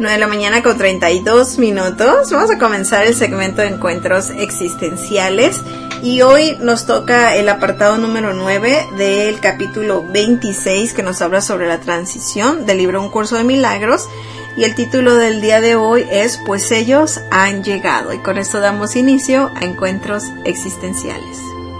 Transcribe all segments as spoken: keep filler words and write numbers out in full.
nueve de la mañana con treinta y dos minutos. Vamos a comenzar el segmento de encuentros existenciales. Y hoy nos toca el apartado número nueve del capítulo veintiséis, que nos habla sobre la transición del libro Un Curso de Milagros. Y el título del día de hoy es Pues ellos han llegado. Y con esto damos inicio a encuentros existenciales.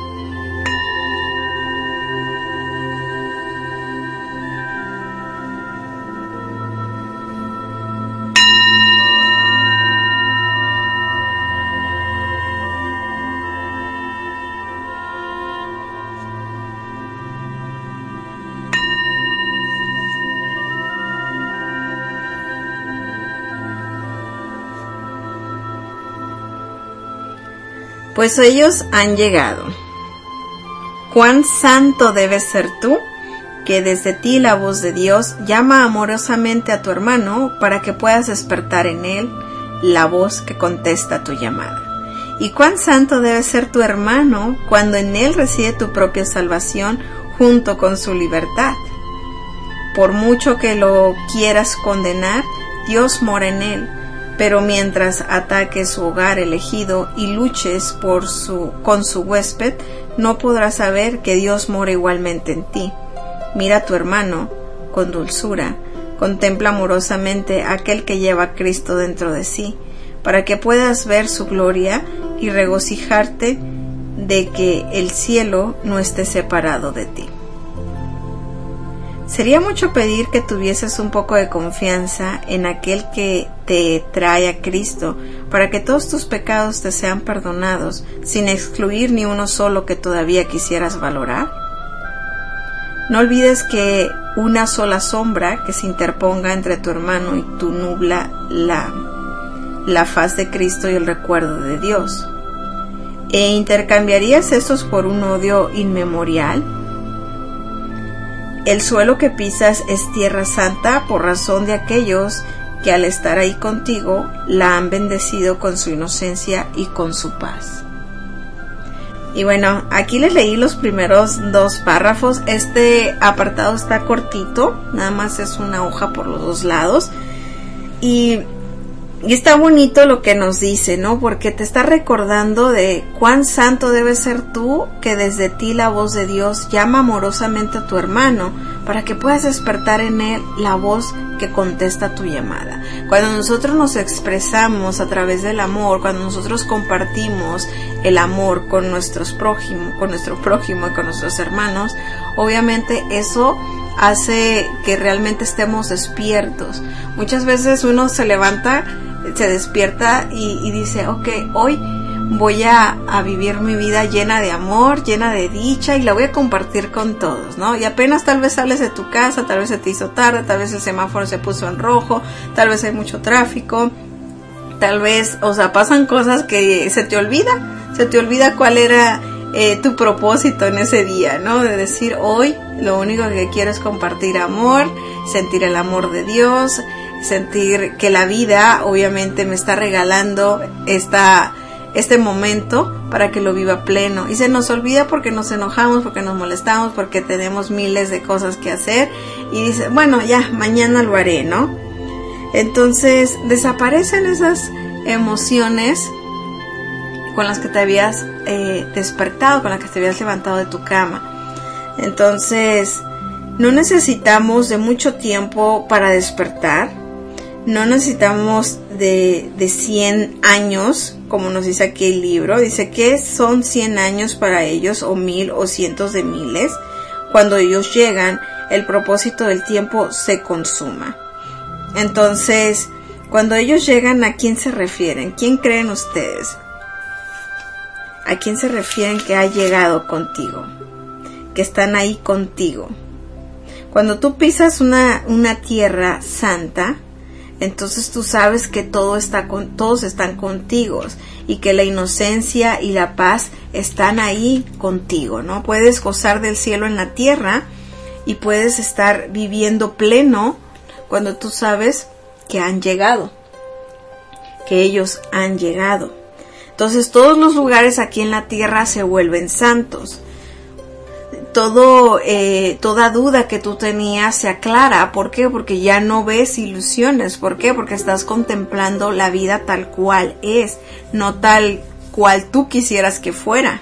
Pues ellos han llegado. Cuán santo debes ser tú, que desde ti la voz de Dios llama amorosamente a tu hermano para que puedas despertar en él la voz que contesta tu llamada. Y cuán santo debe ser tu hermano cuando en él reside tu propia salvación junto con su libertad. Por mucho que lo quieras condenar, Dios mora en él. Pero mientras ataques su hogar elegido y luches por su, con su huésped, no podrás saber que Dios mora igualmente en ti. Mira a tu hermano con dulzura, contempla amorosamente a aquel que lleva a Cristo dentro de sí, para que puedas ver su gloria y regocijarte de que el cielo no esté separado de ti. Sería mucho pedir que tuvieses un poco de confianza en aquel que te trae a Cristo para que todos tus pecados te sean perdonados sin excluir ni uno solo que todavía quisieras valorar. No olvides que una sola sombra que se interponga entre tu hermano y tú nubla la, la faz de Cristo y el recuerdo de Dios. ¿E intercambiarías estos por un odio inmemorial? El suelo que pisas es tierra santa por razón de aquellos que al estar ahí contigo la han bendecido con su inocencia y con su paz. Y bueno, aquí les leí los primeros dos párrafos. Este apartado está cortito, nada más es una hoja por los dos lados. Y, y está bonito lo que nos dice, ¿no? Porque te está recordando de cuán santo debes ser tú, que desde ti la voz de Dios llama amorosamente a tu hermano para que puedas despertar en él la voz que contesta tu llamada. Cuando nosotros nos expresamos a través del amor, cuando nosotros compartimos el amor con nuestros prójimos, con nuestro prójimo y con nuestros hermanos, obviamente eso hace que realmente estemos despiertos. Muchas veces uno se levanta, se despierta y, y dice, ok, hoy voy a, a vivir mi vida llena de amor, llena de dicha y la voy a compartir con todos, ¿no? Y apenas tal vez sales de tu casa, tal vez se te hizo tarde, tal vez el semáforo se puso en rojo, tal vez hay mucho tráfico, tal vez, o sea, pasan cosas que se te olvida, se te olvida cuál era eh, tu propósito en ese día, ¿no? De decir, hoy lo único que quiero es compartir amor, sentir el amor de Dios, sentir que la vida obviamente me está regalando esta este momento para que lo viva pleno. Y se nos olvida porque nos enojamos, porque nos molestamos, porque tenemos miles de cosas que hacer y dice, bueno, ya, mañana lo haré, ¿no? Entonces desaparecen esas emociones con las que te habías eh, despertado, con las que te habías levantado de tu cama. Entonces no necesitamos de mucho tiempo para despertar. No necesitamos de, de cien años, como nos dice aquí el libro. Dice que son cien años para ellos, o mil, o cientos de miles. Cuando ellos llegan, el propósito del tiempo se consuma. Entonces, cuando ellos llegan, ¿a quién se refieren? ¿Quién creen ustedes? ¿A quién se refieren que ha llegado contigo? Que están ahí contigo. Cuando tú pisas una, una tierra santa, entonces tú sabes que todo está con, todos están contigo y que la inocencia y la paz están ahí contigo, ¿no? Puedes gozar del cielo en la tierra y puedes estar viviendo pleno cuando tú sabes que han llegado, que ellos han llegado. Entonces todos los lugares aquí en la tierra se vuelven santos. todo, eh, toda duda que tú tenías se aclara. ¿Por qué? Porque ya no ves ilusiones. ¿Por qué? Porque estás contemplando la vida tal cual es, no tal cual tú quisieras que fuera.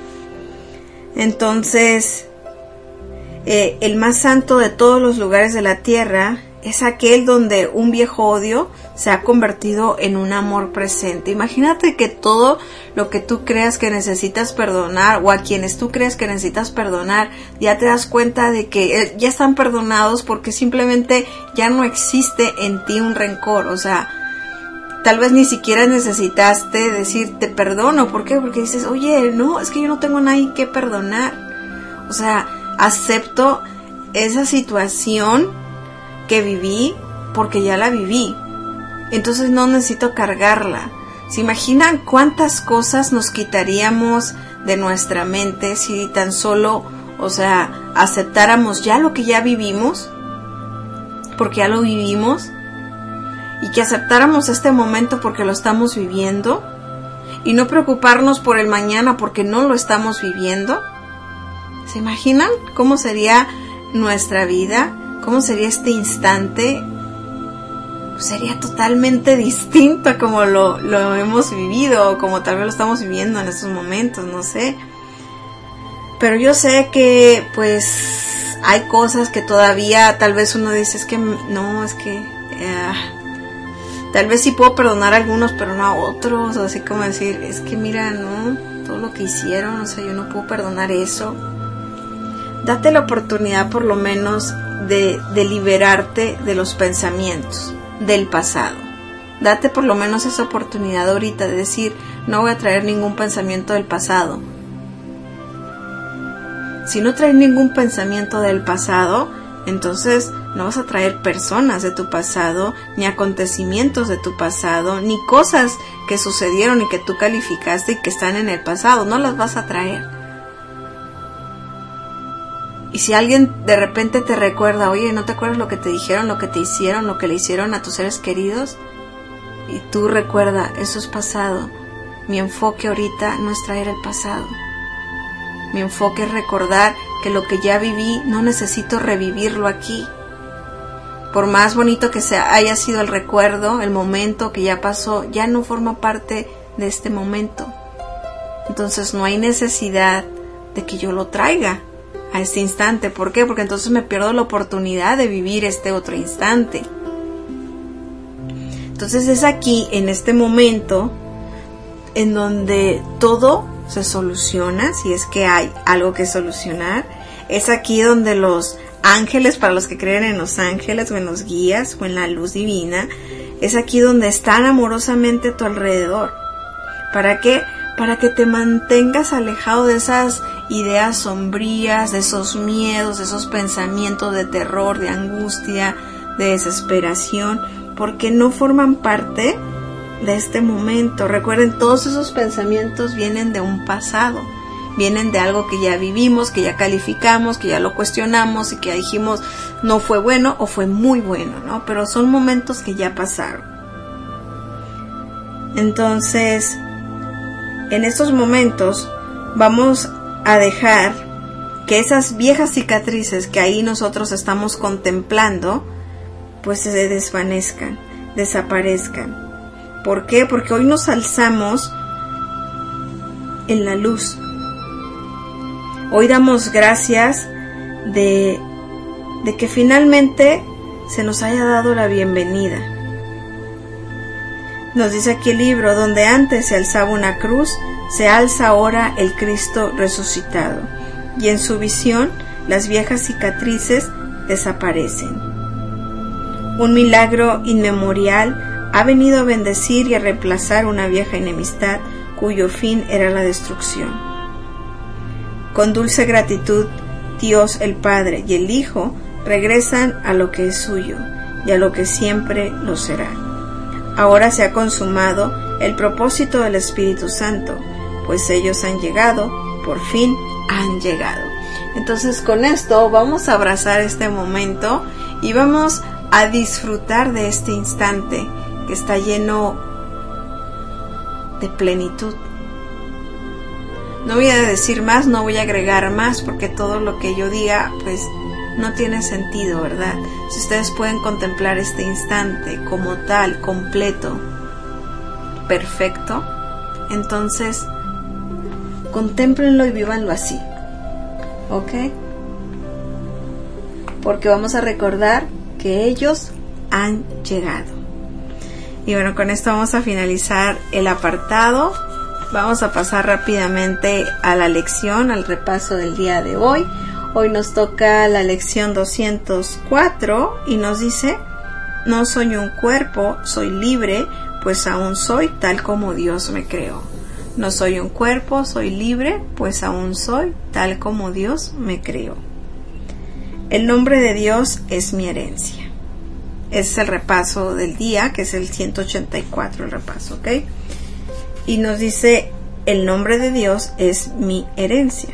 Entonces, eh, el más santo de todos los lugares de la tierra es aquel donde un viejo odio se ha convertido en un amor presente. Imagínate que todo lo que tú creas que necesitas perdonar, o a quienes tú crees que necesitas perdonar, ya te das cuenta de que ya están perdonados, porque simplemente ya no existe en ti un rencor. O sea, tal vez ni siquiera necesitaste decir te perdono. ¿Por qué? Porque dices, oye, no, es que yo no tengo nadie que perdonar. O sea, acepto esa situación que viví porque ya la viví. Entonces no necesito cargarla. ¿Se imaginan cuántas cosas nos quitaríamos de nuestra mente si tan solo, o sea, aceptáramos ya lo que ya vivimos? Porque ya lo vivimos. Y que aceptáramos este momento porque lo estamos viviendo. Y no preocuparnos por el mañana porque no lo estamos viviendo. ¿Se imaginan cómo sería nuestra vida? ¿Cómo sería este instante? Pues sería totalmente distinto a como lo, lo hemos vivido, o como tal vez lo estamos viviendo en estos momentos, no sé. Pero yo sé que pues hay cosas que todavía tal vez uno dice, es que no, es que eh, tal vez sí puedo perdonar a algunos, pero no a otros. O así como decir, es que mira, no, todo lo que hicieron, o sea, yo no puedo perdonar eso. Date la oportunidad por lo menos de, de liberarte de los pensamientos del pasado. Date por lo menos esa oportunidad ahorita de decir, no voy a traer ningún pensamiento del pasado. Si no traes ningún pensamiento del pasado, entonces no vas a traer personas de tu pasado, ni acontecimientos de tu pasado, ni cosas que sucedieron y que tú calificaste y que están en el pasado, no las vas a traer. Y si alguien de repente te recuerda, oye, ¿no te acuerdas lo que te dijeron, lo que te hicieron, lo que le hicieron a tus seres queridos? Y tú recuerda, eso es pasado. Mi enfoque ahorita no es traer el pasado. Mi enfoque es recordar que lo que ya viví no necesito revivirlo aquí. Por más bonito que sea, haya sido el recuerdo, el momento que ya pasó, ya no forma parte de este momento. Entonces no hay necesidad de que yo lo traiga a este instante. ¿Por qué? Porque entonces me pierdo la oportunidad de vivir este otro instante. Entonces es aquí, en este momento, en donde todo se soluciona, si es que hay algo que solucionar. Es aquí donde los ángeles, para los que creen en los ángeles o en los guías o en la luz divina, es aquí donde están amorosamente a tu alrededor. ¿Para qué? Para que te mantengas alejado de esas ideas sombrías, de esos miedos, de esos pensamientos de terror, de angustia, de desesperación, porque no forman parte de este momento. Recuerden, todos esos pensamientos vienen de un pasado, vienen de algo que ya vivimos, que ya calificamos, que ya lo cuestionamos y que ya dijimos no fue bueno o fue muy bueno, ¿no? Pero son momentos que ya pasaron. Entonces, en estos momentos vamos a dejar que esas viejas cicatrices que ahí nosotros estamos contemplando, pues se desvanezcan, desaparezcan. ¿Por qué? Porque hoy nos alzamos en la luz. Hoy damos gracias de, de que finalmente se nos haya dado la bienvenida. Nos dice aquí el libro, donde antes se alzaba una cruz, se alza ahora el Cristo resucitado, y en su visión las viejas cicatrices desaparecen. Un milagro inmemorial ha venido a bendecir y a reemplazar una vieja enemistad cuyo fin era la destrucción. Con dulce gratitud, Dios el Padre y el Hijo regresan a lo que es suyo y a lo que siempre lo será. Ahora se ha consumado el propósito del Espíritu Santo, pues ellos han llegado, por fin han llegado. Entonces con esto vamos a abrazar este momento y vamos a disfrutar de este instante que está lleno de plenitud. No voy a decir más, no voy a agregar más, porque todo lo que yo diga, pues, no tiene sentido, ¿verdad? Si ustedes pueden contemplar este instante como tal, completo, perfecto, entonces contémplenlo y vívanlo así, ¿ok? Porque vamos a recordar que ellos han llegado. Y bueno, con esto vamos a finalizar el apartado. Vamos a pasar rápidamente a la lección, al repaso del día de hoy. Hoy nos toca la lección doscientos cuatro y nos dice: no soy un cuerpo, soy libre, pues aún soy tal como Dios me creó. No soy un cuerpo, soy libre, pues aún soy tal como Dios me creó. El nombre de Dios es mi herencia. Ese es el repaso del día, que es el ciento ochenta y cuatro, el repaso, ¿ok? Y nos dice: el nombre de Dios es mi herencia.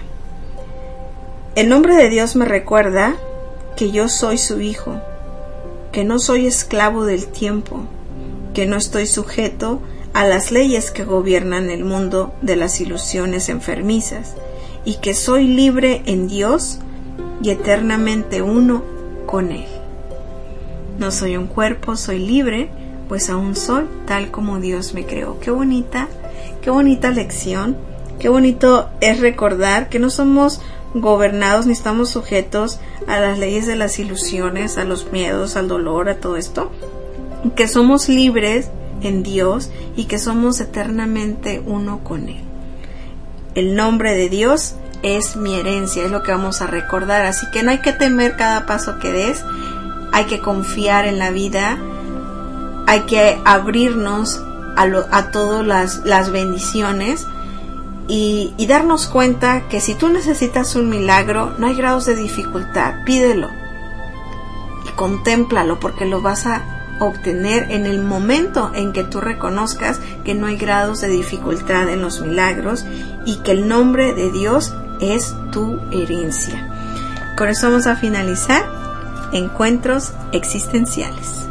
El nombre de Dios me recuerda que yo soy su hijo, que no soy esclavo del tiempo, que no estoy sujeto a las leyes que gobiernan el mundo de las ilusiones enfermizas, y que soy libre en Dios y eternamente uno con Él. No soy un cuerpo, soy libre, pues aún soy tal como Dios me creó. Qué bonita, qué bonita lección, qué bonito es recordar que no somos gobernados ni estamos sujetos a las leyes de las ilusiones, a los miedos, al dolor, a todo esto, que somos libres en Dios y que somos eternamente uno con Él. El nombre de Dios es mi herencia, es lo que vamos a recordar, así que no hay que temer cada paso que des, hay que confiar en la vida, hay que abrirnos a, lo, a todas las, las bendiciones. Y, y darnos cuenta que si tú necesitas un milagro, no hay grados de dificultad, pídelo y contémplalo, porque lo vas a obtener en el momento en que tú reconozcas que no hay grados de dificultad en los milagros y que el nombre de Dios es tu herencia. Con eso vamos a finalizar Encuentros Existenciales.